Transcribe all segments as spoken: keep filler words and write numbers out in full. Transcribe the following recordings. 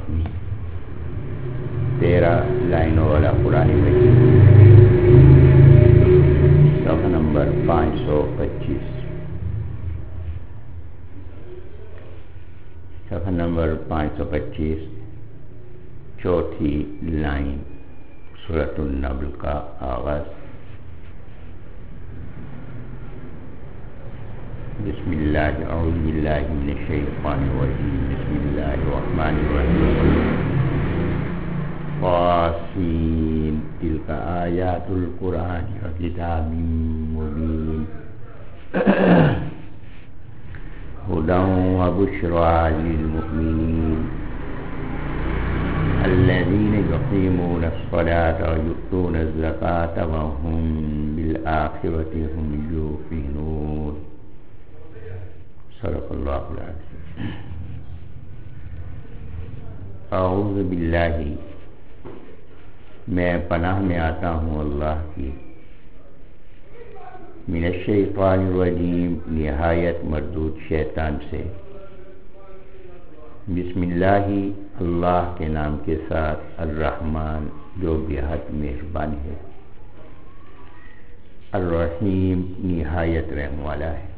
تیرہ لائنوں والا قرآن مجید، صفحہ نمبر پانچ سو پچیس، صفحہ نمبر پانچ سو پچیس، چوتھی لائن، سورۃ النمل کا آغاز۔ بسم اللہ، اعوذ باللہ من الشیطان الرجیم، بسم اللہ الرحمن الرحیم۔ قاسین تلک آیات القرآن وکتاب مبین ہدی وبشریٰ للمؤمنین الذین یقیمون الصلاۃ ویؤتون الزکاۃ وهم بالآخرۃ هم یوقنون۔ صدق اللہ العظیم۔ اعوذ باللہ، میں پناہ میں آتا ہوں اللہ کی، من الشیطان الرجیم، نہایت مردود شیطان سے۔ بسم اللہ، اللہ کے نام کے ساتھ، الرحمن جو بہت مہربان ہے، الرحیم نہایت رحم والا ہے۔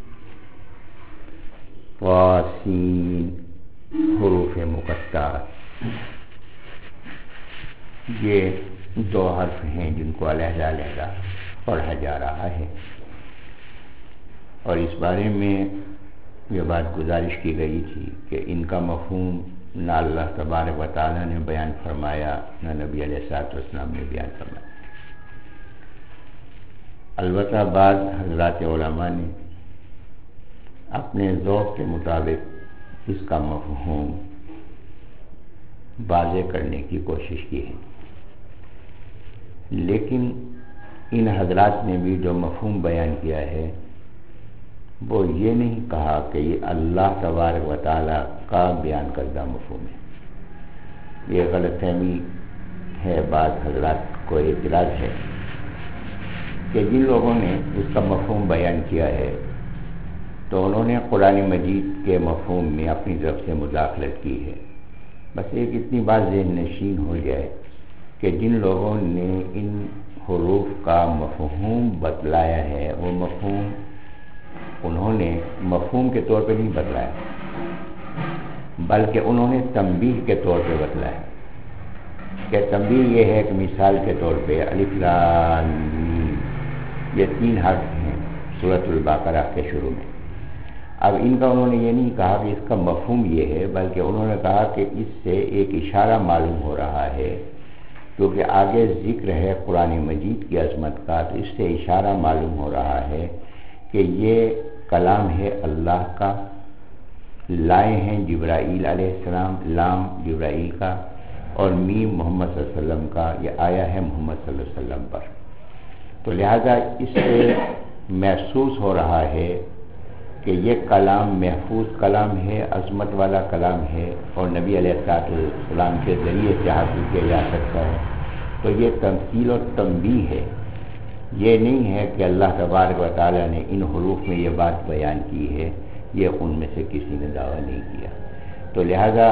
قاسین حروف مقطعات، یہ دو حرف ہیں جن کو علیحدہ علیحدہ پڑھا جا رہا ہے، اور اس بارے میں یہ بات گزارش کی گئی تھی کہ ان کا مفہوم نہ اللہ تبارک و تعالیٰ نے بیان فرمایا، نہ نبی علیہ الصلوۃ والسلام نے بیان فرمایا۔ البتہ بعض حضرات علماء نے اپنے ذوق کے مطابق اس کا مفہوم واضح کرنے کی کوشش کی ہے، لیکن ان حضرات نے بھی جو مفہوم بیان کیا ہے وہ یہ نہیں کہا کہ یہ اللہ تبارک و تعالیٰ کا بیان کردہ مفہوم ہے۔ یہ غلط فہمی ہے، بعض حضرات کو اعتراض ہے کہ جن لوگوں نے اس کا مفہوم بیان کیا ہے تو انہوں نے قرآن مجید کے مفہوم میں اپنی طرف سے مداخلت کی ہے۔ بس ایک اتنی بات ذہن نشین ہو جائے کہ جن لوگوں نے ان حروف کا مفہوم بتلایا ہے وہ مفہوم انہوں نے مفہوم کے طور پہ نہیں بتلایا، بلکہ انہوں نے تنبیہ کے طور پہ بتلایا کہ تنبیہ یہ ہے کہ مثال کے طور پہ الف لام میم، یہ تین حرف ہیں سورۃ البقرہ کے شروع میں۔ اب ان کا انہوں نے یہ نہیں کہا کہ اس کا مفہوم یہ ہے، بلکہ انہوں نے کہا کہ اس سے ایک اشارہ معلوم ہو رہا ہے، کیونکہ آگے ذکر ہے قرآن مجید کی عظمت کا، تو اس سے اشارہ معلوم ہو رہا ہے کہ یہ کلام ہے اللہ کا، لائے ہیں جبرائیل علیہ السلام، لام جبرائیل کا، اور میم محمد صلی اللہ علیہ وسلم کا، یہ آیا ہے محمد صلی اللہ علیہ وسلم پر۔ تو لہذا اس سے محسوس ہو رہا ہے کہ یہ کلام محفوظ کلام ہے، عظمت والا کلام ہے، اور نبی علیہ السلام کے ذریعے سے حاصل کیا جا سکتا ہے۔ تو یہ تمثیل اور تنبیہ ہے، یہ نہیں ہے کہ اللہ تبارک و تعالیٰ نے ان حروف میں یہ بات بیان کی ہے، یہ ان میں سے کسی نے دعویٰ نہیں کیا۔ تو لہذا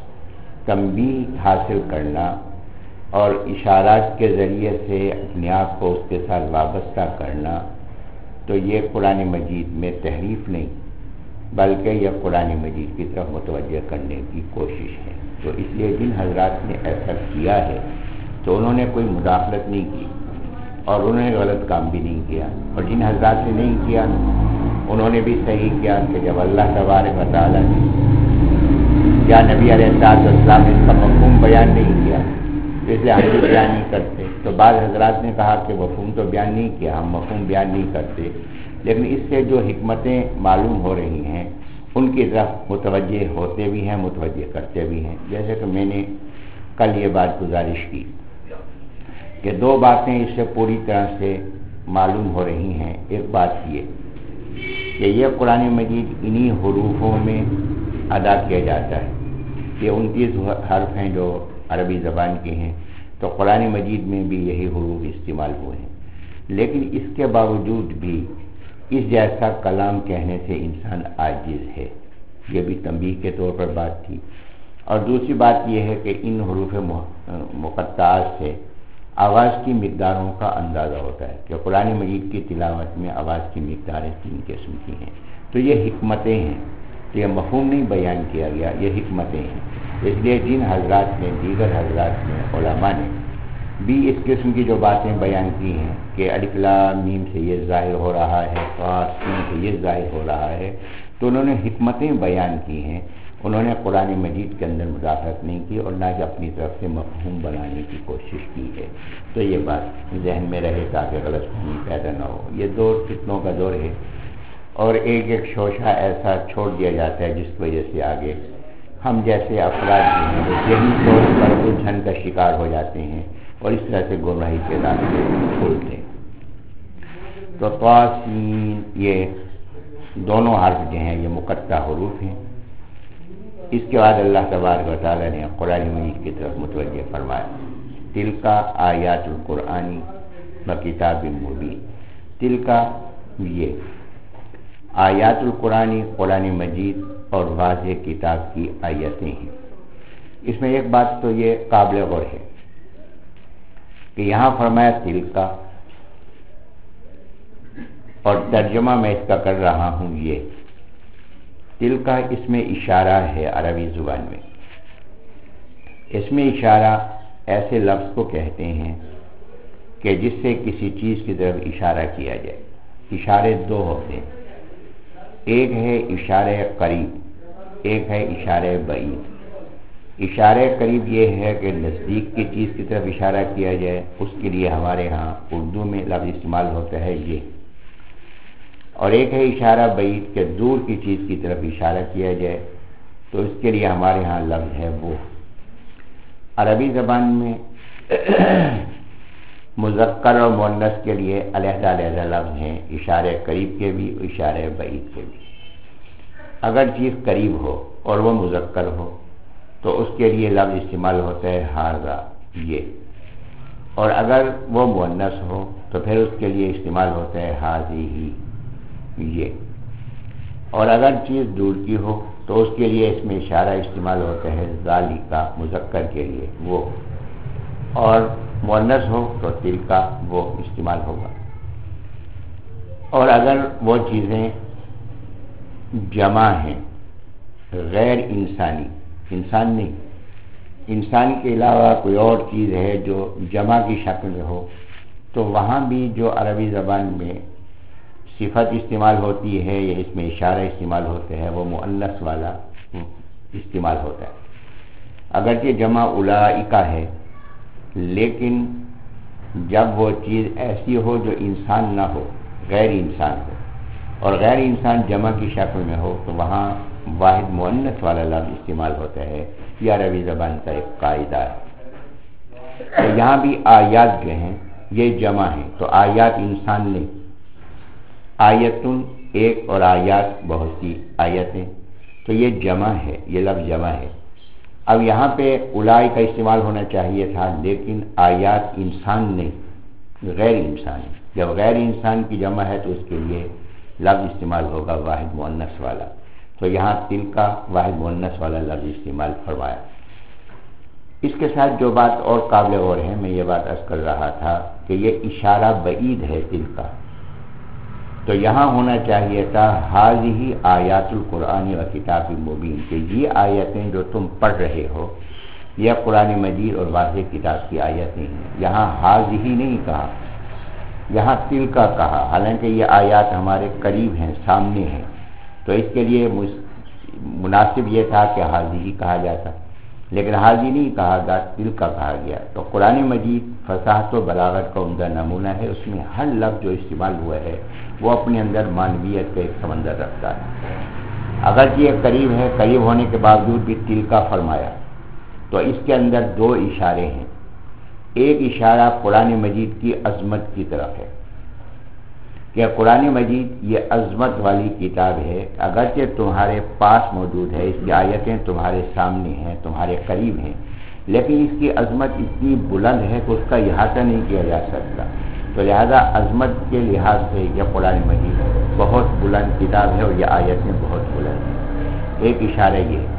تنبیہ حاصل کرنا اور اشارات کے ذریعے سے اپنے آپ کو اس کے ساتھ وابستہ کرنا، تو یہ قرآن مجید میں تحریف نہیں بلکہ یہ قرآن مجید کی طرف متوجہ کرنے کی کوشش ہے۔ تو اس لیے جن حضرات نے ایسا کیا ہے تو انہوں نے کوئی مداخلت نہیں کی اور انہوں نے غلط کام بھی نہیں کیا، اور جن حضرات نے نہیں کیا انہوں نے بھی صحیح کیا کہ جب اللہ تبارک و تعالیٰ نے یا نبی علیہ السلام نے اس کا مفہوم بیان نہیں کیا تو اس لیے ہم بھی بیان نہیں کرتے۔ تو بعض حضرات نے کہا کہ مفہوم تو بیان نہیں کیا، ہم مفہوم بیان نہیں کرتے، لیکن اس سے جو حکمتیں معلوم ہو رہی ہیں ان کی طرف متوجہ ہوتے بھی ہیں، متوجہ کرتے بھی ہیں۔ جیسے کہ میں نے کل یہ بات گزارش کی کہ دو باتیں اس سے پوری طرح سے معلوم ہو رہی ہیں۔ ایک بات یہ کہ یہ قرآن مجید انہی حروفوں میں ادا کیا جاتا ہے، یہ انتیس حرف ہیں جو عربی زبان کے ہیں، تو قرآن مجید میں بھی یہی حروف استعمال ہوئے ہیں، لیکن اس کے باوجود بھی اس جیسا کلام کہنے سے انسان عاجز ہے، یہ بھی تنبیہ کے طور پر بات تھی۔ اور دوسری بات یہ ہے کہ ان حروف مقطعات سے آواز کی مقداروں کا اندازہ ہوتا ہے کہ قرآن مجید کی تلاوت میں آواز کی مقداریں تین قسم کی ہیں. تو یہ حکمتیں ہیں، تو یہ مفہوم نہیں بیان کیا گیا، یہ حکمتیں ہیں. اس لیے جن حضرات نے دیگر حضرات نے علماء نے بھی اس قسم کی جو باتیں بیان کی ہیں کہ الف لام میم سے یہ ظاہر ہو رہا ہے، قاف سین سے یہ ظاہر ہو رہا ہے، تو انہوں نے حکمتیں بیان کی ہیں. انہوں نے قرآن مجید کے اندر مداخلت نہیں کی اور نہ کہ اپنی طرف سے مفہوم بنانے کی کوشش کی ہے. تو یہ بات ذہن میں رہے تاکہ غلط فہمی پیدا نہ ہو. یہ دور فتنوں کا دور ہے اور ایک ایک شوشہ ایسا چھوڑ دیا جاتا ہے جس کی وجہ سے آگے ہم جیسے افراد جو ہیں وہ ذہنی طور پر الجھن کا شکار ہو جاتے ہیں اور اس طرح سے گمراہی کے راستے کھولتے ہیں. تو طا سین یہ دونوں حرف جو ہیں یہ مقطع حروف ہیں. اس کے بعد اللہ تبارک و تعالیٰ نے قرآن مجید کی طرف متوجہ فرمایا، تلکا آیات القرآنی و کتاب مبین. تلکا یہ آیات القرآنی قرآن مجید اور واضح کتاب کی آیتیں ہیں. اس میں ایک بات تو یہ قابل غور ہے کہ یہاں فرمایا تلکا، اور ترجمہ میں اس کا کر رہا ہوں. یہ تلکا اس میں اشارہ ہے عربی زبان میں. اس میں اشارہ ایسے لفظ کو کہتے ہیں کہ جس سے کسی چیز کی طرف اشارہ کیا جائے. اشارے دو ہوتے ہیں، ایک ہے اشارہ قریب، ایک ہے اشارہ بعید. اشارہ قریب یہ ہے کہ نزدیک کی چیز کی طرف اشارہ کیا جائے، اس کے لیے ہمارے ہاں اردو میں لفظ استعمال ہوتا ہے یہ. اور ایک ہے اشارہ بعید کہ دور کی چیز کی طرف اشارہ کیا جائے، تو اس کے لیے ہمارے ہاں لفظ ہے وہ. عربی زبان میں مذکر اور مؤنث کے لیے علیحدہ علیحدہ لفظ ہیں، اشارہ قریب کے بھی اشارہ بعید کے بھی. اگر چیز قریب ہو اور وہ مذکر ہو تو اس کے لیے لفظ استعمال ہوتا ہے ھذا یہ، اور اگر وہ مؤنث ہو تو پھر اس کے لیے استعمال ہوتا ہے ھذہ یہ. اور اگر چیز دور کی ہو تو اس کے لیے اس میں اشارہ استعمال ہوتا ہے ذالکا مذکر کے لیے وہ، اور مؤنث ہو تو تلکا وہ استعمال ہوگا. اور اگر وہ چیزیں جمع ہیں غیر انسانی، انسان نہیں، انسان کے علاوہ کوئی اور چیز ہے جو جمع کی شکل میں ہو، تو وہاں بھی جو عربی زبان میں صفت استعمال ہوتی ہے یا اس میں اشارہ استعمال ہوتا ہے وہ مؤنث والا استعمال ہوتا ہے. اگرچہ جمع اولئکا ہے، لیکن جب وہ چیز ایسی ہو جو انسان نہ ہو، غیر انسان ہو، اور غیر انسان جمع کی شکل میں ہو، تو وہاں واحد مؤنث والا لفظ استعمال ہوتا ہے. یہ عربی زبان کا ایک قاعدہ ہے. تو یہاں بھی آیات جو ہیں یہ جمع ہیں، تو آیات انسان نہیں، آیتن ایک اور آیات بہت سی آیتیں، تو یہ جمع ہے، یہ لفظ جمع ہے. اب یہاں پہ اولئک کا استعمال ہونا چاہیے تھا، لیکن آیات انسان نہیں، غیر انسان. جب غیر انسان کی جمع ہے تو اس کے لیے لفظ استعمال ہوگا واحد مؤنث والا. تو یہاں تلکا واحد مؤنث والا لفظ استعمال فرمایا. اس کے ساتھ جو بات اور قابل غور ہے، میں یہ بات عرض کر رہا تھا کہ یہ اشارہ بعید ہے تلکا، تو یہاں ہونا چاہیے تھا ھذہ آیات القرآن و کتاب مبین، کہ یہ آیتیں جو تم پڑھ رہے ہو یہ قرآن مجید اور واضح کتاب کی آیتیں ہیں. یہاں ھذہ نہیں کہا، یہاں تلکا کہا، حالانکہ یہ آیات ہمارے قریب ہیں، سامنے ہیں. تو اس کے لیے مناسب یہ تھا کہ ھذہ کہا جاتا، لیکن ھذہ نہیں کہا گیا، تلکا کہا گیا. تو قرآن مجید فصاحت و بلاغت کا عمدہ نمونہ ہے. اس میں ہر لفظ جو استعمال ہوا ہے وہ اپنے اندر معنویت کا ایک سمندر رکھتا ہے. اگرچہ یہ قریب ہے، قریب ہونے کے باوجود بھی تلکا فرمایا. تو اس کے اندر دو اشارے ہیں. ایک اشارہ قرآن مجید کی عظمت کی طرف ہے کہ قرآن مجید یہ عظمت والی کتاب ہے، اگرچہ تمہارے پاس موجود ہے، اس کی آیتیں تمہارے سامنے ہیں، تمہارے قریب ہیں، لیکن اس کی عظمت اتنی بلند ہے کہ اس کا احاطہ نہیں کیا جا سکتا. تو لہذا عظمت کے لحاظ سے یہ قرآن مجید بہت بلند کتاب ہے اور یہ آیتیں بہت بلند ہیں. ایک اشارہ یہ.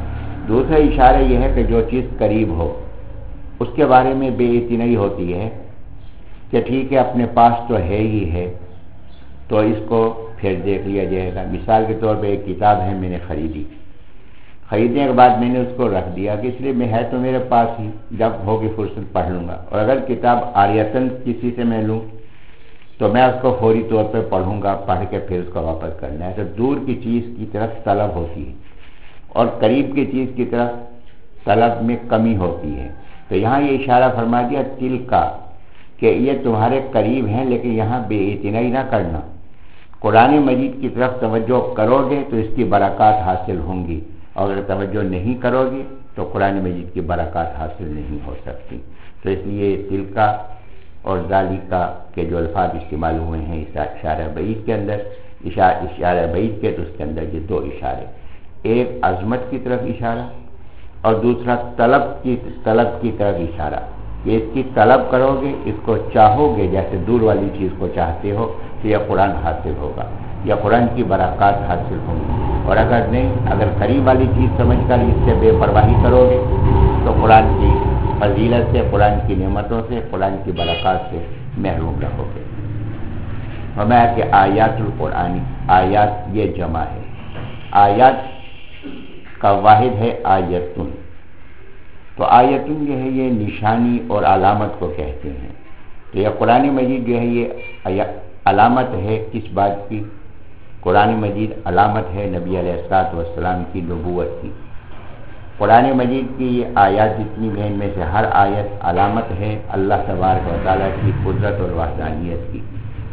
دوسرا اشارہ یہ ہے کہ جو چیز قریب ہو اس کے بارے میں بے اطمینانی ہوتی ہے کہ ٹھیک ہے اپنے پاس تو ہے ہی ہے تو اس کو پھر دیکھ لیا جائے گا. مثال کے طور پہ ایک کتاب ہے، میں نے خریدی، خریدنے کے بعد میں نے اس کو رکھ دیا کہ اس لیے میں ہے تو میرے پاس ہی، جب ہوگی فرصت پڑھ لوں گا. اور اگر کتاب عاریتاً کسی سے میں لوں تو میں اس کو فوری طور پہ پڑھوں گا، پڑھ کے پھر اس کو واپس کرنا ہے. تو دور کی چیز کی طرف طلب ہوتی ہے اور قریب کی چیز کی طرف طلب میں کمی ہوتی ہے. تو یہاں یہ اشارہ فرما دیا تل کا کہ یہ تمہارے قریب ہیں، لیکن یہاں بے اعتنائی نہ کرنا. قرآن مجید کی طرف توجہ کرو گے تو اس کی برکات حاصل ہوں گی، اور اگر توجہ نہیں کرو گے تو قرآن مجید کی برکات حاصل نہیں ہو سکتی. تو اس لیے تل کا اور ذالکا کے جو الفاظ استعمال ہوئے ہیں اس اشارہ بعید کے اندر، اشارہ بعید کے تو اس کے اندر یہ دو اشارے، ایک عظمت کی طرف اشارہ اور دوسرا طلب کی طلب کی طرف اشارہ کہ اس کی طلب کرو گے، اس کو چاہو گے جیسے دور والی چیز کو چاہتے ہو تو یہ قرآن حاصل ہوگا یا قرآن کی برکات حاصل ہوں گی. اور اگر نہیں، اگر قریب والی چیز سمجھ کر اس سے بے پرواہی کرو گے تو قرآن کی فضیلت سے، قرآن کی نعمتوں سے، قرآن کی برکات سے محروم رہو گے. فرمایا کہ آیات القرآن، آیات یہ جمع ہے، آیات کا واحد ہے آیتن. تو آیتن جو ہے یہ نشانی اور علامت کو کہتے ہیں. تو یہ قرآن مجید جو ہے یہ علامت ہے کس بات کی؟ قرآن مجید علامت ہے نبی علیہ الصلوۃ والسلام کی نبوت کی. قرآن مجید کی یہ آیات جتنی ہیں ان میں سے ہر آیت علامت ہے اللہ تبارک و تعالیٰ کی قدرت اور وحدانیت کی.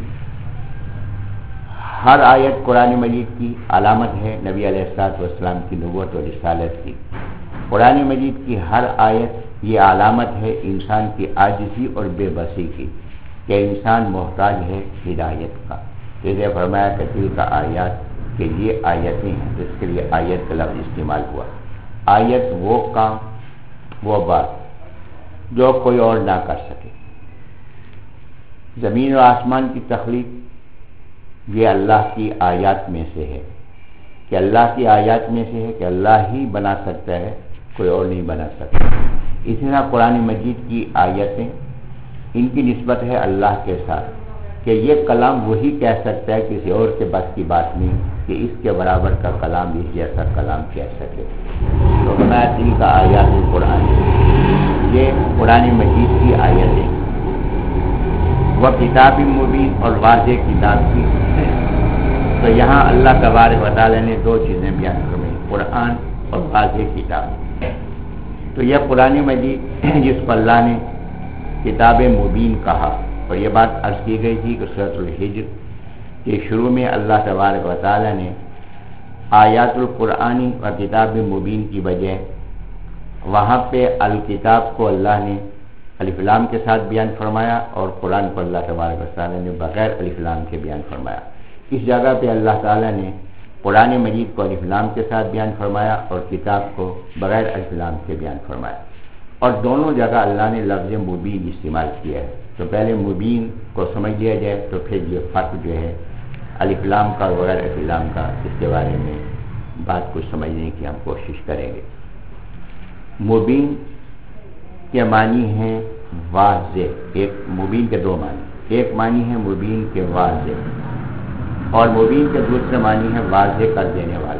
ہر آیت قرآن مجید کی علامت ہے نبی علیہ الصلوۃ والسلام کی نبوت اور رسالت کی. قرآن مجید کی ہر آیت یہ علامت ہے انسان کی عاجزی اور بے بسی کی، کہ انسان محتاج ہے ہدایت کا. جیسے فرمایا کہ دل کا آیات کہ یہ آیتیں ہیں، جس کے لیے آیت کا لفظ استعمال ہوا. آیت وہ کام، وہ بات جو کوئی اور نہ کر سکے. زمین و آسمان کی تخلیق یہ اللہ کی آیات میں سے ہے، کہ اللہ کی آیات میں سے ہے کہ اللہ ہی بنا سکتا ہے، کوئی اور نہیں بنا سکتا. اسی طرح قرآن مجید کی آیتیں ان کی نسبت ہے اللہ کے ساتھ، کہ یہ کلام وہی کہہ سکتا ہے، کسی اور کے بس کی بات نہیں کہ اس کے برابر کا کلام اس جیسا کلام کہہ سکے. تو فرمایا دل کا آیات القرآن، یہ قرآن مجید کی آیتیں وہ کتاب مبین اور واضح کتاب کی ہے. تو یہاں اللہ تبارک و تعالیٰ نے دو چیزیں بیان فرمائی، قرآن اور واضح کتاب. تو یہ قرآن مجید جس کو اللہ نے کتاب مبین کہا، اور یہ بات عرض کی گئی تھی کہ سورۃ الحجر کے شروع میں اللہ تبارک و تعالیٰ نے آیات القرآن و کتاب مبین کی وجہ وہاں پہ الکتاب کو اللہ نے الف لام کے ساتھ بیان فرمایا اور قرآن کو اللہ تبارک و تعالیٰ نے بغیر الف لام کے بیان فرمایا. اس جگہ پہ اللہ تعالیٰ نے قرآن مجید کو الف لام کے ساتھ بیان فرمایا اور کتاب کو بغیر الف لام کے بیان فرمایا. اور دونوں جگہ اللہ نے لفظ مبین استعمال کیا ہے. تو پہلے مبین کو سمجھ لیا جائے تو پھر یہ فرق جو ہے الف لام کا اور بغیر الف لام کا، اس کے بارے میں بات کو سمجھنے کی ہم کوشش کریں گے. مبین کے معنی ہیں واضح. ایک مبین کے دو معنی، ایک معنی ہے مبین کے واضح اور مبین کے دوسرے معنی ہے واضح کر دینے والا.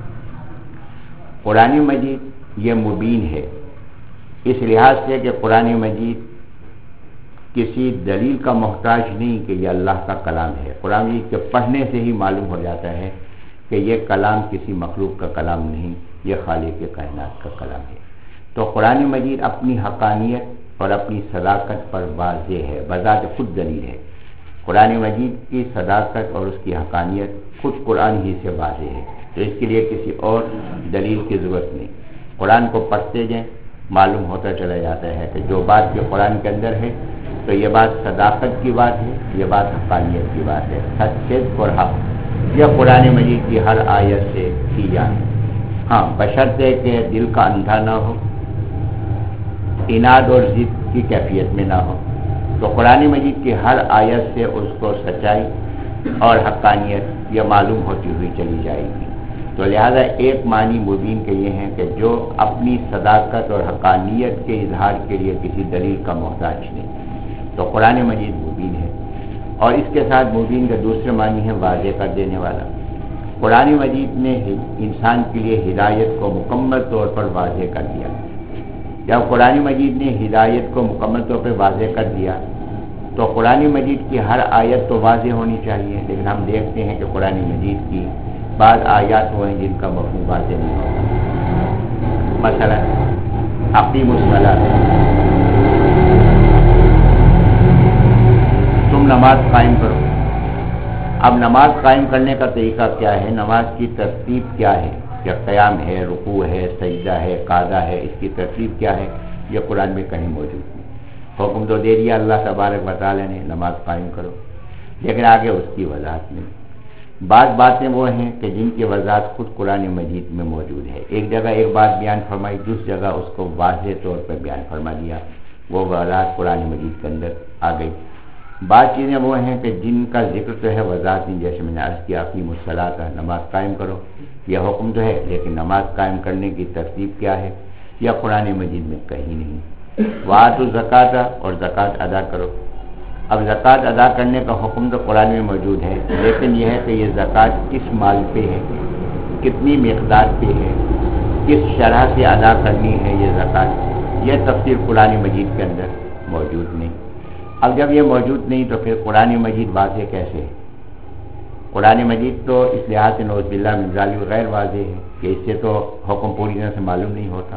قرآن مجید یہ مبین ہے اس لحاظ سے کہ قرآن مجید کسی دلیل کا محتاج نہیں کہ یہ اللہ کا کلام ہے. قرآن مجید کے پڑھنے سے ہی معلوم ہو جاتا ہے کہ یہ کلام کسی مخلوق کا کلام نہیں، یہ خالق کائنات کا کلام ہے. تو قرآن مجید اپنی حقانیت اور اپنی صداقت پر واضح ہے، بذات خود دلیل ہے. قرآن مجید کی صداقت اور اس کی حقانیت خود قرآن ہی سے واضح ہے. تو اس کے لیے کسی اور دلیل کی ضرورت نہیں. قرآن کو پڑھتے جائیں معلوم ہوتا چلا جاتا ہے کہ جو بات کے قرآن کے اندر ہے تو یہ بات صداقت کی بات ہے، یہ بات حقانیت کی بات ہے. سچ صدق اور حق یہ قرآن مجید کی ہر آیت سے کی جائے. ہاں بشرطے کہ دل کا اندھا نہ ہو، اناد اور ضد کی کیفیت میں نہ ہو. تو قرآن مجید کی ہر آیت سے اس کو سچائی اور حقانیت یہ معلوم ہوتی ہوئی چلی جائے گی. تو لہذا ایک معنی مبین کے یہ ہیں کہ جو اپنی صداقت اور حقانیت کے اظہار کے لیے کسی دلیل کا محتاج نہیں، تو قرآن مجید مبین ہے۔ اور اس کے ساتھ مبین کا دوسرے معنی ہے واضح کر دینے والا۔ قرآن مجید نے انسان کے لیے ہدایت کو مکمل طور پر واضح کر دیا۔ جب قرآن مجید نے ہدایت کو مکمل طور پر واضح کر دیا تو قرآن مجید کی ہر آیت تو واضح ہونی چاہیے، لیکن ہم دیکھتے ہیں کہ قرآن مجید کی بعض آیات وہ ہیں جن کا مفہوم واضح نہیں ہوتا۔ مثلا اقیم الصلاۃ، تم نماز قائم کرو۔ اب نماز قائم کرنے کا طریقہ کیا ہے، نماز کی ترتیب کیا ہے، کہ قیام ہے، رکوع ہے، سجدہ ہے، قعدہ ہے، اس کی ترتیب کیا ہے، یہ قرآن میں کہیں موجود نہیں۔ حکم تو دے دیا اللہ تبارک و تعالیٰ نے نماز قائم کرو، لیکن آگے اس کی وضاحت نہیں۔ بعض باتیں وہ ہیں کہ جن کی وضاحت خود قرآن مجید میں موجود ہے، ایک جگہ ایک بات بیان فرمائی، دوسری جگہ اس کو واضح طور پر بیان فرما دیا، وہ وضاحت قرآن مجید کے اندر آ گئی۔ بعض چیزیں وہ ہیں کہ جن کا ذکر تو ہے وضاحت نہیں، جیسے میں نے عرض کیا اقیم الصلاۃ، نماز قائم کرو، یہ حکم تو ہے، لیکن نماز قائم کرنے کی ترتیب کیا ہے یہ قرآن مجید میں کہیں نہیں۔ وآتوا الزکاۃ، اور زکوٰۃ ادا کرو۔ اب زکوٰۃ ادا کرنے کا حکم تو قرآن میں موجود ہے، لیکن یہ ہے کہ یہ زکوٰۃ کس مال پہ ہے، کتنی مقدار پہ ہے، کس شرح سے ادا کرنی ہے یہ زکوٰۃ، یہ تفصیل قرآن مجید کے اندر موجود نہیں۔ اب جب یہ موجود نہیں تو پھر قرآن مجید واضح کیسے ہے؟ قرآن مجید تو اس لحاظ سے نعوذ باللہ من ذالک غیر واضح ہے کہ اس سے تو حکم پوری طرح سے معلوم نہیں ہوتا۔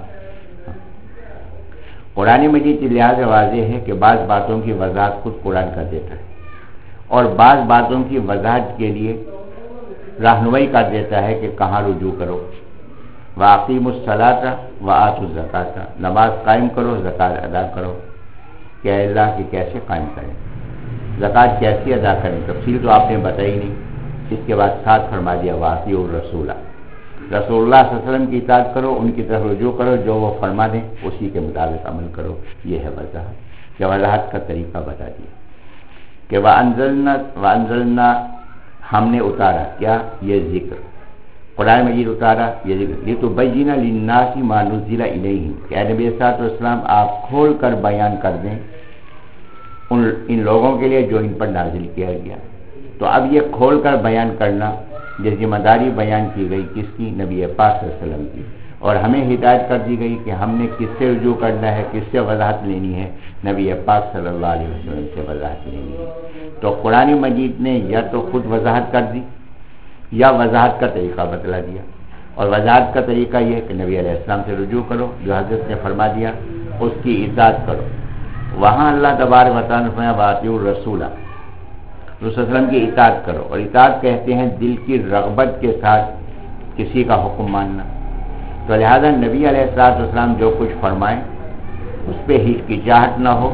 قرآن مجید اس لحاظ سے واضح ہے کہ بعض باتوں کی وضاحت خود قرآن کر دیتا ہے، اور بعض باتوں کی وضاحت کے لیے رہنمائی کر دیتا ہے کہ کہاں رجوع کرو۔ وَأَقِیمُوا الصَّلَاةَ وَآتُوا الزَّکَاةَ، نماز قائم کرو، زکوٰۃ ادا کرو۔ کہ اللہ کی کیسے قائم کریں، زکوٰۃ کیسے ادا کریں، تفصیل تو آپ نے بتائی نہیں۔ اس کے بعد ساتھ فرما دیا وَأَطِیعُوا الرَّسُولَ، رسول اللہ صلی اللہ علیہ وسلم کی اطاعت کرو، ان کی طرف رجوع کرو، جو وہ فرما دیں اسی کے مطابق عمل کرو۔ یہ ہے وضاحت، کہ وضاحت کا طریقہ بتا دیا کہ وَأَنزَلْنَا وَأَنزَلْنَا، ہم نے اتارا کیا، یہ ذکر قرآن مجید اتارا، یہ ذکر لِتُبَيِّنَ لِلنَّاسِ مَا نُزِّلَ إِلَيْهِمْ، کہ اے نبی صلی اللہ علیہ وسلم آپ کھول کر بیان کر دیں ان ان لوگوں کے لیے جو ان پر نازل کیا گیا۔ تو اب یہ کھول کر بیان کرنا، یہ ذمہ داری بیان کی گئی کس کی، نبی پاک صلی اللہ علیہ وسلم کی، اور ہمیں ہدایت کر دی گئی کہ ہم نے کس سے رجوع کرنا ہے، کس سے وضاحت لینی ہے، نبی پاک صلی اللہ علیہ وسلم سے وضاحت لینی ہے۔ تو قرآن مجید نے یا تو خود وضاحت کر دی یا وضاحت کا طریقہ بتلا دیا، اور وضاحت کا طریقہ یہ ہے کہ نبی علیہ السلام سے رجوع کرو، جو حضرت نے فرما دیا اس کی اطاعت کرو۔ وہاں اللہ تبارک و تعالیٰ نے فرمایا وَأَطِیعُوا الرَّسُولَ، رسول صلی اللہ علیہ وسلم کی اطاعت کرو، اور اطاعت کہتے ہیں دل کی رغبت کے ساتھ کسی کا حکم ماننا۔ تو لہذا نبی علیہ السلام جو کچھ فرمائیں اس پہ ہچکچاہٹ نہ ہو،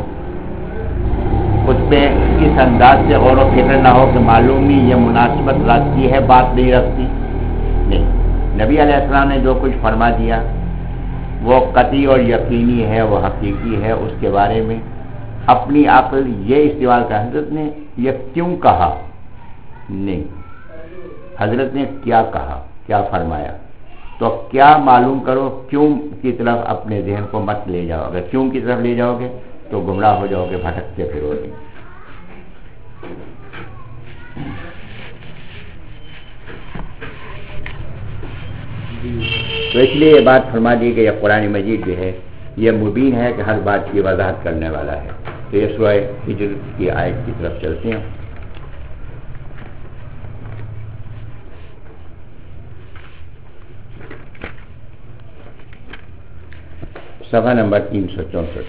اس پہ اس انداز سے غور و فکر نہ ہو کہ معلوم نہیں یہ مناسبت رکھتی ہے بات نہیں رکھتی، نہیں، نبی علیہ السلام نے جو کچھ فرما دیا وہ قطعی اور یقینی ہے، وہ حقیقی ہے، اس کے بارے میں اپنی عقل یہ استعمال کر، حضرت نے یہ کیوں کہا، نہیں، حضرت نے کیا کہا، کیا فرمایا، تو کیا معلوم کرو، کیوں کی طرف اپنے ذہن کو مت لے جاؤ، اگر کیوں کی طرف لے جاؤ گے تو گمراہ ہو جاؤ گے، بھٹکتے پھرو گے۔ تو اس لیے یہ بات فرما دی کہ یہ قرآن مجید جو ہے یہ مبین ہے کہ ہر بات کی وضاحت کرنے والا ہے۔ تو یہ سورہ ہجر کی آیت کی طرف چلتے ہیں۔ صفحہ نمبر تین سو چونسٹھ۔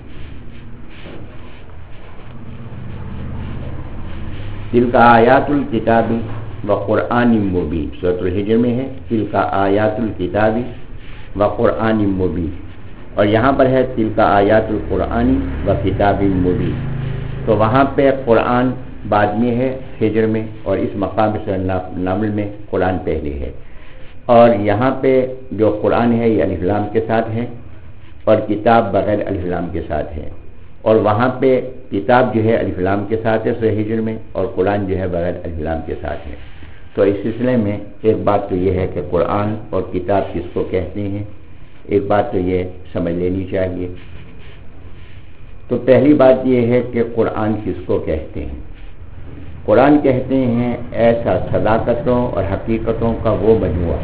تلک آیات الکتاب و قرآن مبین، سورۃ الحجر میں ہے تلک آیات الکتاب و قرآن مبین، اور یہاں پر ہے تلک آیات القرآن و کتاب مبین۔ تو وہاں پہ قرآن بعد میں ہے ہجر میں، اور اس مقام سے نمل میں قرآن پہلے ہے، اور یہاں پہ جو قرآن ہے یہ الف لام کے ساتھ ہے، اور کتاب بغیر الف لام کے ساتھ ہے، اور وہاں پہ کتاب جو ہے الف لام کے ساتھ ہے سورہ ہجر میں، اور قرآن جو ہے بغیر الف لام کے ساتھ ہے۔ تو تو اس سلسلے میں ایک بات تو یہ ہے کہ قرآن اور کتاب کس کو کہتے ہیں، ایک بات تو یہ سمجھ لینی چاہیے۔ تو پہلی بات یہ ہے کہ قرآن کس کو کہتے ہیں۔ قرآن کہتے ہیں ایسا صداقتوں اور حقیقتوں کا وہ مجموعہ،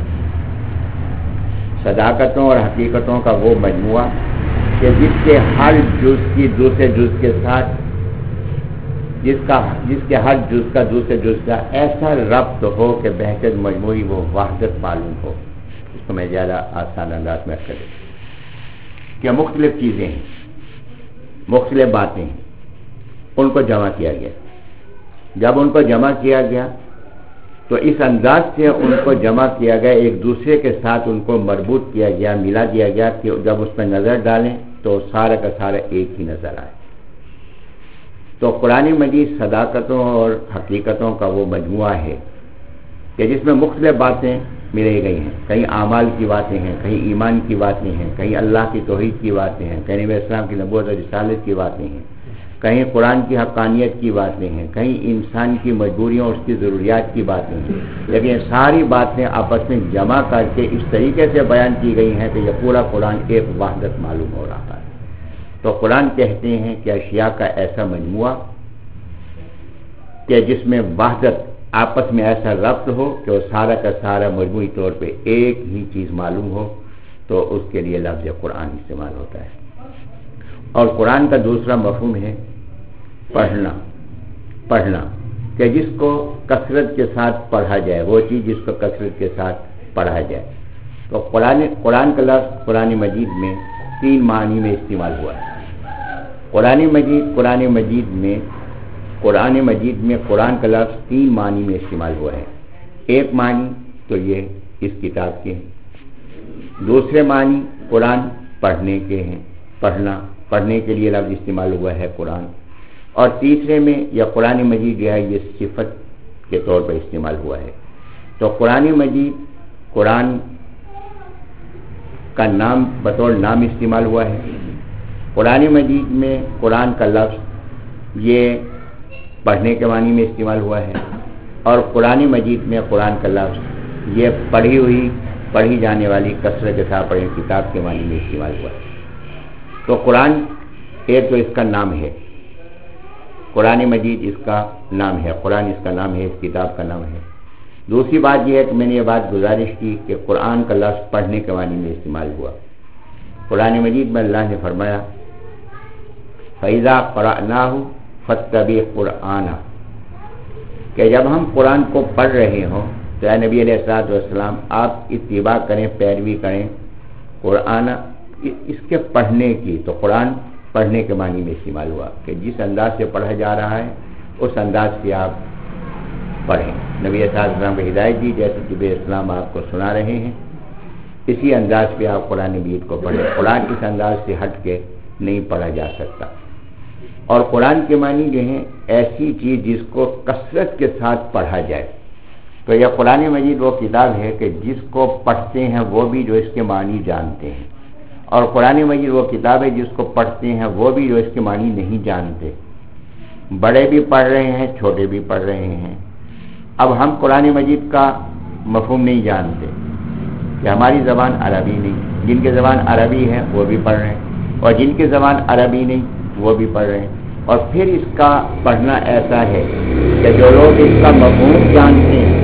صداقتوں اور حقیقتوں کا وہ مجموعہ کہ جس کے ہر جز کی دوسرے جز کے ساتھ جس کا جس کے ہر جز کا دوسرے جز کا ایسا ربط ہو کہ بہتر مجموعی وہ وحدت معلوم ہو۔ اس کو میں زیادہ آسان انداز میں کر دوں کہ مختلف چیزیں ہیں، مختلف باتیں ہیں، ان کو جمع کیا گیا۔ جب ان کو جمع کیا گیا تو اس انداز سے ان کو جمع کیا گیا، ایک دوسرے کے ساتھ ان کو مربوط کیا گیا، ملا دیا گیا کہ جب اس میں نظر ڈالیں تو سارا کا سارا ایک ہی نظر آئے۔ تو قرآن مجید صداقتوں اور حقیقتوں کا وہ مجموعہ ہے کہ جس میں مختلف باتیں ملے گئی ہیں، کہیں اعمال کی باتیں ہیں، کہیں ایمان کی باتیں ہیں، کہیں اللہ کی توحید کی باتیں ہیں، کہیں نبی اسلام کی نبوت اور رسالت کی باتیں ہیں، کہیں قرآن کی حقانیت کی باتیں ہیں، کہیں انسان کی مجبوریوں اور اس کی ضروریات کی باتیں ہیں، لیکن یہ ساری باتیں آپس میں جمع کر کے اس طریقے سے بیان کی گئی ہیں کہ یہ پورا قرآن ایک وحدت معلوم ہو رہا ہے۔ تو قرآن کہتے ہیں کہ اشیاء کا ایسا مجموعہ کہ جس میں وحدت آپس میں ایسا ربط ہو کہ وہ سارا کا سارا مجموعی طور پہ ایک ہی چیز معلوم ہو، تو اس کے لیے لفظ قرآن استعمال ہوتا ہے۔ اور قرآن کا دوسرا مفہوم ہے پڑھنا، پڑھنا کہ جس کو کثرت کے ساتھ پڑھا جائے، وہ چیز جس کو کثرت کے ساتھ پڑھا جائے۔ تو قرآن قرآن کا لفظ قرآن مجید میں تین معنی میں استعمال ہوا ہے۔ قرآن مجید قرآن مجید میں قرآن مجید میں قرآن کا لفظ تین معنی میں استعمال ہوا ہے۔ ایک معنی تو یہ اس کتاب کے ہیں، دوسرے معنی قرآن پڑھنے کے ہیں، پڑھنا پڑھنے کے لیے لفظ استعمال ہوا ہے قرآن، اور تیسرے میں یہ قرآن مجید جو ہے یہ صفت کے طور پر استعمال ہوا ہے۔ تو قرآن مجید قرآن کا نام بطور نام استعمال ہوا ہے۔ قرآن مجید میں قرآن کا لفظ یہ پڑھنے کے معنی میں استعمال ہوا ہے، اور قرآن مجید میں قرآن کا لفظ یہ پڑھی ہوئی پڑھی جانے والی کثرت کے ساتھ پڑھی کتاب کے معنی میں استعمال ہوا ہے۔ تو قرآن ایک تو اس کا نام ہے، قرآن مجید اس کا نام ہے، قرآن اس کا نام ہے، اس کتاب کا نام ہے۔ دوسری بات یہ ہے کہ میں نے یہ بات گزارش کی کہ قرآن کا لفظ پڑھنے کے معنی میں استعمال ہوا۔ قرآن مجید میں اللہ نے فرمایا فَإِذَا قَرَأْنَاهُ فَاتَّبِعْ قُرْآنَهُ، کہ جب ہم قرآن کو پڑھ رہے ہوں تو اے نبی علیہ الصلوۃ والسلام آپ اتباع کریں، پیروی کریں قرآن اس کے پڑھنے کی۔ تو قرآن پڑھنے کے معنی میں استعمال ہوا کہ جس انداز سے پڑھا جا رہا ہے اس انداز سے آپ پڑھیں۔ نبی صلی اللہ علیہ وسلم کو ہدایت دی، جیسے کہ نبی اسلام آپ کو سنا رہے ہیں، اسی انداز پہ آپ قرآن مجید کو پڑھیں۔ قرآن اس انداز سے ہٹ کے نہیں پڑھا جا سکتا۔ اور قرآن کے معنی جو ہیں ایسی چیز جس کو کثرت کے ساتھ پڑھا جائے۔ تو یہ قرآن مجید وہ کتاب ہے کہ جس کو پڑھتے ہیں وہ بھی جو اس کے معنی جانتے ہیں، اور قرآن مجید وہ کتاب ہے جس کو پڑھتے ہیں وہ بھی جو اس کے معنی نہیں جانتے۔ بڑے بھی پڑھ رہے ہیں، چھوٹے بھی پڑھ رہے ہیں۔ اب ہم قرآن مجید کا مفہوم نہیں جانتے کہ ہماری زبان عربی نہیں، جن کی زبان عربی ہے وہ بھی پڑھ رہے ہیں، اور جن کی زبان عربی نہیں وہ بھی پڑھ رہے ہیں۔ اور پھر اس کا پڑھنا ایسا ہے کہ جو لوگ اس کا مفہوم جانتے ہیں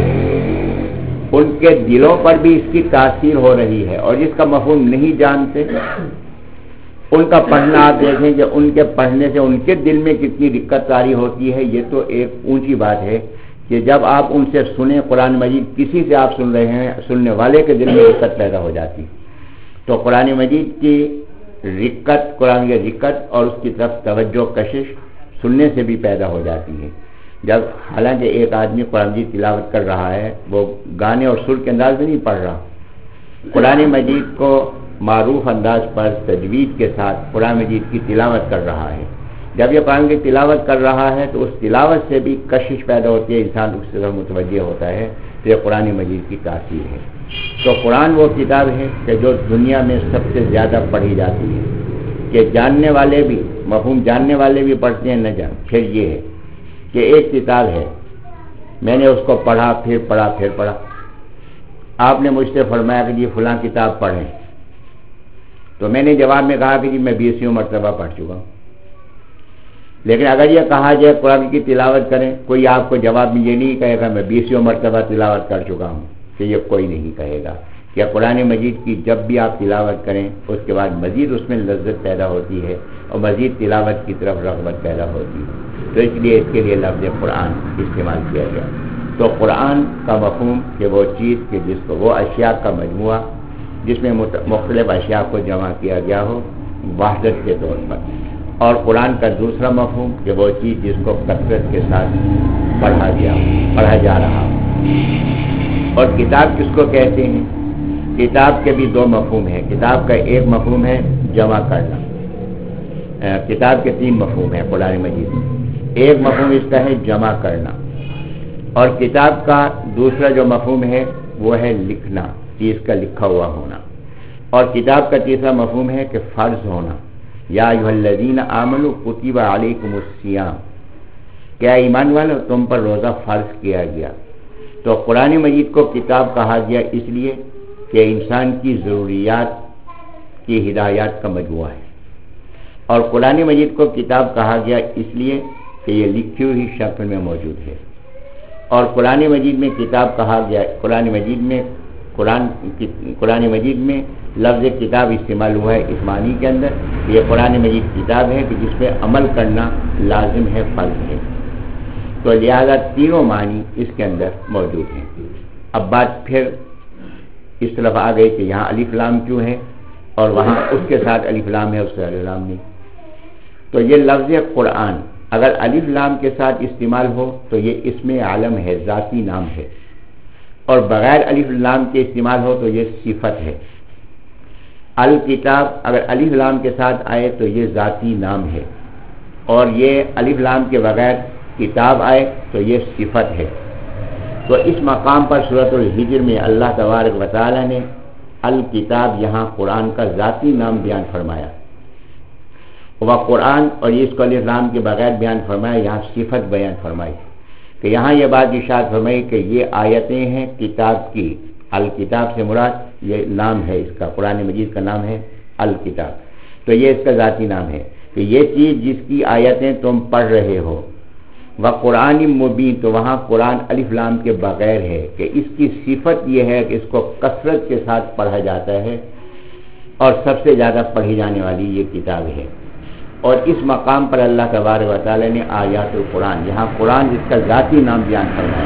ان کے دلوں پر بھی اس کی تاثیر ہو رہی ہے، اور جس کا مفہوم نہیں جانتے ان کا پڑھنا آپ دیکھیں کہ ان کے پڑھنے سے ان کے دل میں کتنی دقت طاری ہوتی ہے۔ یہ تو ایک اونچی بات ہے کہ جب آپ ان سے سنیں قرآن مجید، کسی سے آپ سن رہے ہیں، سننے والے کے دل میں دقت پیدا ہو جاتی۔ تو قرآن مجید کی رقت، قرآن کی رقت اور اس کی طرف توجہ کشش سننے سے بھی پیدا ہو جاتی ہے۔ جب حالانکہ ایک آدمی قرآن مجید تلاوت کر رہا ہے، وہ گانے اور سر کے انداز میں نہیں پڑھ رہا، قرآن مجید کو معروف انداز پر تجوید کے ساتھ قرآن مجید کی تلاوت کر رہا ہے۔ جب یہ قرآن کی تلاوت کر رہا ہے تو اس تلاوت سے بھی کشش پیدا ہوتی ہے، انسان اس سے متوجہ ہوتا ہے، تو یہ قرآن مجید کی تاثیر ہے۔ تو قرآن وہ کتاب ہے کہ جو دنیا میں سب سے زیادہ پڑھی جاتی ہے، کہ جاننے والے بھی، مفہوم جاننے والے بھی پڑھتے ہیں، نہ جان۔ پھر یہ ہے کہ ایک کتاب ہے میں نے اس کو پڑھا پھر پڑھا پھر پڑھا. آپ نے مجھ سے فرمایا کہ جی فلاں کتاب پڑھیں, تو میں نے جواب میں کہا کہ جی میں بیسیوں مرتبہ پڑھ چکا ہوں. لیکن اگر یہ کہا جائے قرآن کی تلاوت کریں, کوئی آپ کو جواب میں یہ نہیں کہے گا میں بیسیوں مرتبہ تلاوت کر چکا ہوں, کہ یہ کوئی نہیں کہے گا. کہ قرآن مجید کی جب بھی آپ تلاوت کریں اس کے بعد مزید اس میں لذت پیدا ہوتی ہے اور مزید تلاوت کی طرف رغبت پیدا ہوتی ہے. تو اس لیے اس کے لیے لفظ قرآن استعمال کیا گیا. تو قرآن کا مفہوم کہ وہ چیز کہ جس کو وہ اشیاء کا مجموعہ جس میں مختلف اشیاء کو جمع کیا گیا ہو وحدت کے طور پر. اور قرآن کا دوسرا مفہوم کہ وہ چیز جس کو کثرت کے ساتھ پڑھا گیا پڑھا جا رہا ہو. اور کتاب کس کو کہتے ہیں؟ کتاب کے بھی دو مفہوم ہیں. کتاب کا ایک مفہوم ہے جمع کرنا. کتاب کے تین مفہوم ہیں قرآن مجید میں. ایک مفہوم اس کا ہے جمع کرنا, اور کتاب کا دوسرا جو مفہوم ہے وہ ہے لکھنا, چیز کا لکھا ہوا ہونا. اور کتاب کا تیسرا مفہوم ہے کہ فرض ہونا. یا ایھا الذین آمنوا کتب علیکم الصیام, کیا ایمان والو تم پر روزہ فرض کیا گیا. تو قرآن مجید کو کتاب کہا گیا اس لیے کہ انسان کی ضروریات کی ہدایات کا مجموعہ ہے. اور قرآن مجید کو کتاب کہا گیا اس لیے کہ یہ لکھی ہوئی شکل میں موجود ہے. اور قرآن مجید میں کتاب کہا گیا, قرآن مجید میں قرآن قرآن مجید میں لفظ کتاب استعمال ہوا ہے اس معنی کے اندر کہ یہ قرآن مجید کتاب ہے کہ جس پہ عمل کرنا لازم ہے, فرض ہے. تو لہذا تینوں معنی اس کے اندر موجود ہیں. اب بات پھر اس طرف آ گئی کہ یہاں الف لام کیوں ہے اور وہاں اس کے ساتھ الف لام ہے اس سے الف لام نہیں. تو یہ لفظ قرآن اگر الف لام کے ساتھ استعمال ہو تو یہ اسم عالم ہے, ذاتی نام ہے. اور بغیر الف لام کے استعمال ہو تو یہ صفت ہے. الکتاب اگر الف لام کے ساتھ آئے تو یہ ذاتی نام ہے, اور یہ الف لام کے بغیر کتاب آئے تو یہ صفت ہے. تو اس مقام پر سورۃ الحجر میں اللہ تبارک و تعالی نے الکتاب یہاں قرآن کا ذاتی نام بیان فرمایا, وہ قرآن اور اس کو الف لام کے بغیر بیان فرمایا, یہاں صفت بیان فرمائی. کہ یہاں یہ بات ارشاد فرمائی کہ یہ آیتیں ہیں کتاب کی. الکتاب سے مراد یہ نام ہے اس کا, قرآن مجید کا نام ہے الکتاب. تو یہ اس کا ذاتی نام ہے کہ یہ چیز جس کی آیتیں تم پڑھ رہے ہو. وہ قرآن مبین, تو وہاں قرآن الف لام کے بغیر ہے کہ اس کی صفت یہ ہے کہ اس کو کثرت کے ساتھ پڑھا جاتا ہے اور سب سے زیادہ پڑھی جانے والی یہ کتاب ہے. اور اس مقام پر اللہ تبارک و تعالی نے آیات القرآن, یہاں قرآن جس کا ذاتی نام بیان فرمایا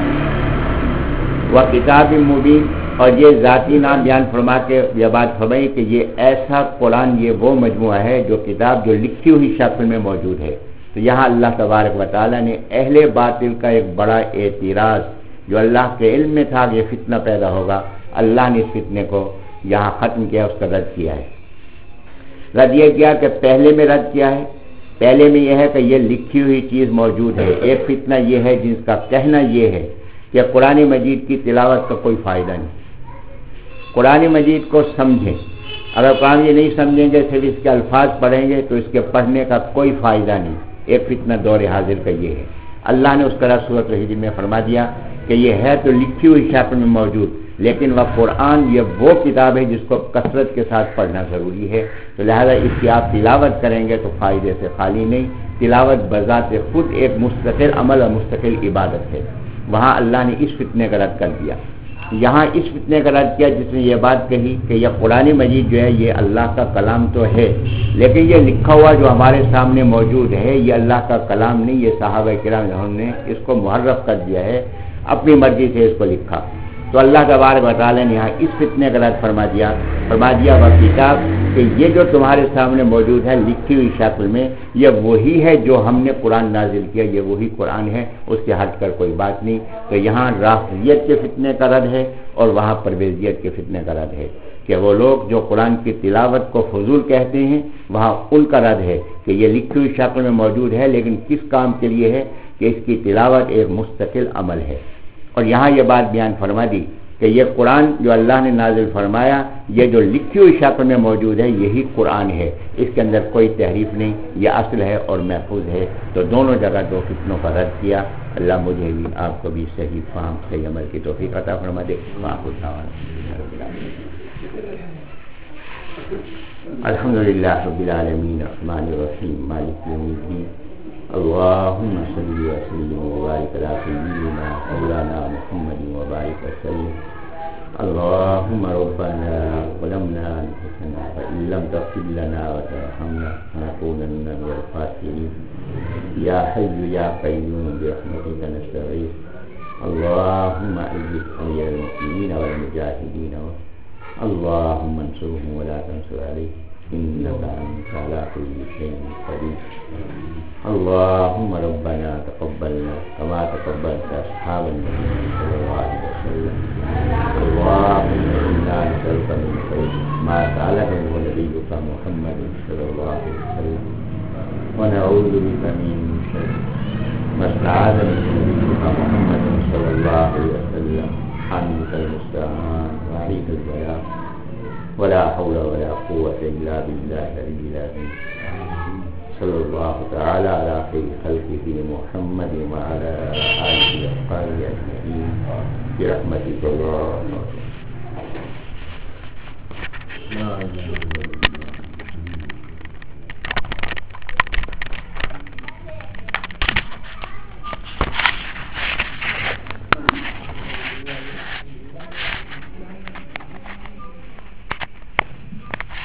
وہ کتاب مبین, اور یہ ذاتی نام بیان فرما کے یہ بات فرمائی کہ یہ ایسا قرآن, یہ وہ مجموعہ ہے جو کتاب جو لکھی ہوئی شکل میں موجود ہے. تو یہاں اللہ تبارک و تعالی نے اہل باطل کا ایک بڑا اعتراض جو اللہ کے علم میں تھا کہ یہ فتنہ پیدا ہوگا, اللہ نے اس فتنے کو یہاں ختم کیا, اس کا رد کیا ہے. رد یہ کیا کہ پہلے میں رد کیا ہے. پہلے میں یہ ہے کہ یہ لکھی ہوئی چیز موجود ہے. ایک فتنہ یہ ہے جس کا کہنا یہ ہے کہ قرآن مجید کی تلاوت کا کوئی فائدہ نہیں, قرآن مجید کو سمجھیں. اگر قرآن یہ نہیں سمجھیں گے, صرف اس کے الفاظ پڑھیں گے تو اس کے پڑھنے کا کوئی فائدہ نہیں. ایک فتنہ دور حاضر کا یہ ہے. اللہ نے اس طرح سورۃ الحجر میں فرما دیا کہ یہ ہے تو لکھی ہوئی شکل میں موجود, لیکن وہ قرآن یہ وہ کتاب ہے جس کو کثرت کے ساتھ پڑھنا ضروری ہے. تو لہذا اس کی آپ تلاوت کریں گے تو فائدے سے خالی نہیں. تلاوت بذات خود ایک مستقل عمل اور مستقل عبادت ہے. وہاں اللہ نے اس فتنے کا رد کر دیا. یہاں اس فتنے کا رد کیا جس نے یہ بات کہی کہ یہ قرآن مجید جو ہے یہ اللہ کا کلام تو ہے, لیکن یہ لکھا ہوا جو ہمارے سامنے موجود ہے یہ اللہ کا کلام نہیں, یہ صحابہ کرام نے اس کو محرف کر دیا ہے, اپنی مرضی سے اس کو لکھا. تو اللہ تبارک و تعالی نے یہاں اس فتنے کا رد فرما دیا فرما دیا وہ کتاب کہ یہ جو تمہارے سامنے موجود ہے لکھی ہوئی شکل میں یہ وہی ہے جو ہم نے قرآن نازل کیا, یہ وہی قرآن ہے, اس سے ہٹ کر کوئی بات نہیں. تو یہاں رافضیت کے فتنے کا رد ہے اور وہاں پرویزیت کے فتنے کا رد ہے کہ وہ لوگ جو قرآن کی تلاوت کو فضول کہتے ہیں وہاں ان کا رد ہے کہ یہ لکھی ہوئی شکل میں موجود ہے لیکن کس کام کے لیے ہے کہ اس کی تلاوت ایک مستقل عمل ہے. اور یہاں یہ بات بیان فرما دی کہ یہ قرآن جو اللہ نے نازل فرمایا یہ جو لکھی ہوئی شکل میں موجود ہے یہی قرآن ہے, اس کے اندر کوئی تحریف نہیں, یہ اصل ہے اور محفوظ ہے. تو دونوں جگہ دو فتنوں کا رد کیا. اللہ مجھے بھی آپ کو بھی صحیح فہم صحیح عمل کی توفیق عطا فرما دے. الحمد للہ رب العالمین الرحمن الرحیم مالک یوم الدین. اللهم صل وسلم وبارك على سيدنا مولانا محمد وبارك وسلم. اللهم ربنا ظلمنا انفسنا فان لم تغفر لنا وترحمنا لنكونن من الخاسرين. يا حي يا قيوم برحمتك نستغيث. اللهم اجز امير المؤمنين والمجاهدين. اللهم انصرهم ولا تنصر عليهم انك انت على كل شيء قدير. اللهم ربنا تقبلنا كما تقبلت اصحاب النبي صلى الله عليه وسلم. اللهم انا نسالك من خير ما سالك نبيك محمد صلى الله عليه وسلم ونعوذ بك من شر ما استعاذ من نبيك محمد صلى الله عليه وسلم. انت المستعان وعليك البلاغ ولا حول ولا قوة إلا بالله العلي العظيم. صلى الله تعالى على خير خلقه محمد وعلى آله وصحبه أجمعين برحمتك الله.